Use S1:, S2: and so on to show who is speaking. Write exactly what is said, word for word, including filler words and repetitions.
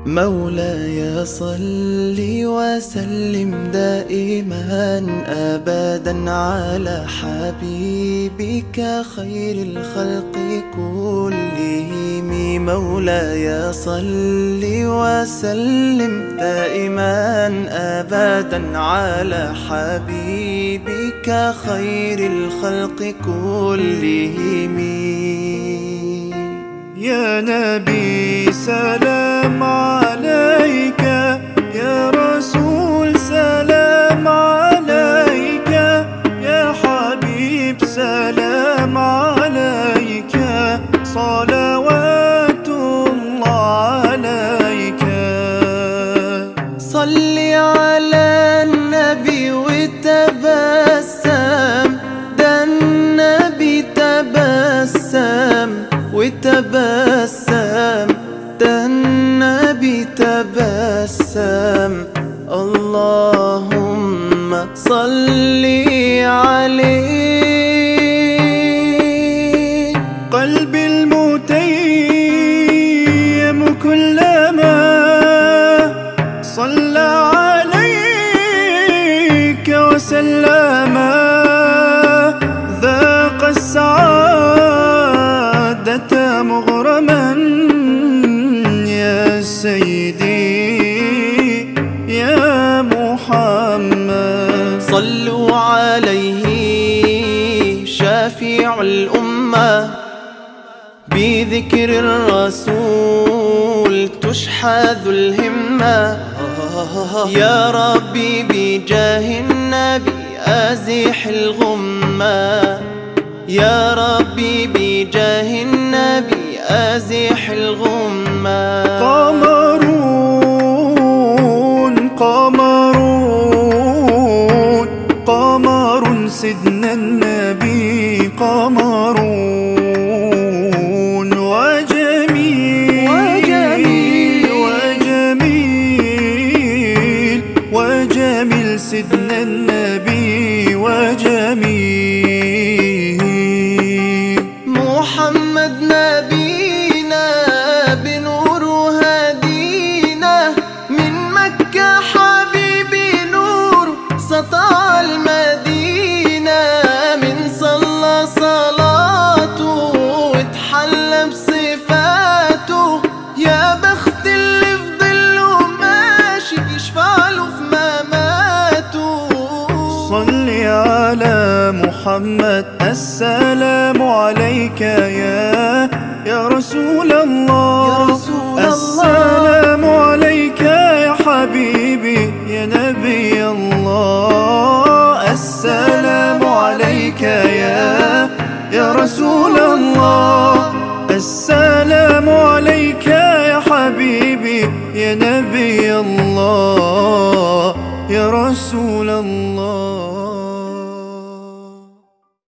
S1: مولاي صل وسلم دائما أبدا على حبيبك خير الخلق كلهم. مولاي صل وسلم دائما أبدا على حبيبك خير الخلق كلهم.
S2: يا نبي سلام عليك، يا رسول سلام عليك، يا حبيب سلام عليك، صلوات الله عليك.
S1: صل على النبي وتبسم، ده النبي تبسم وتبسم، ده النبي تبسم. اللهم صل عليه.
S2: قلبي المتيم كلما صلى عليك وسلم ذاق السعادة مغرما يا سيدي يا محمد.
S1: صلوا عليه شافع الأمة، بذكر الرسول تشحذ الهمة. يا ربي بجاه النبي أزح الغمة، يا ربي بجاه النبي أزح الغمة.
S2: قمرون قمرون قمر سيدنا النبي، قمرون وجميل وجميل وجميل وجميل سيدنا النبي وجميل.
S1: محمد نبينا بنور هدينا، من مكة حبيبي نور سطع المدينة. من صلى صلاته واتحلى بصفاته، يا بخت اللي في ظله ماشي يشفع له في مماته.
S2: صل على محمد، السلام عليك يا يا رسول الله،
S1: يا رسول
S2: السلام عليك يا حبيبي يا نبي الله. السلام عليك يا يا رسول الله، السلام عليك يا حبيبي يا نبي الله يا رسول الله.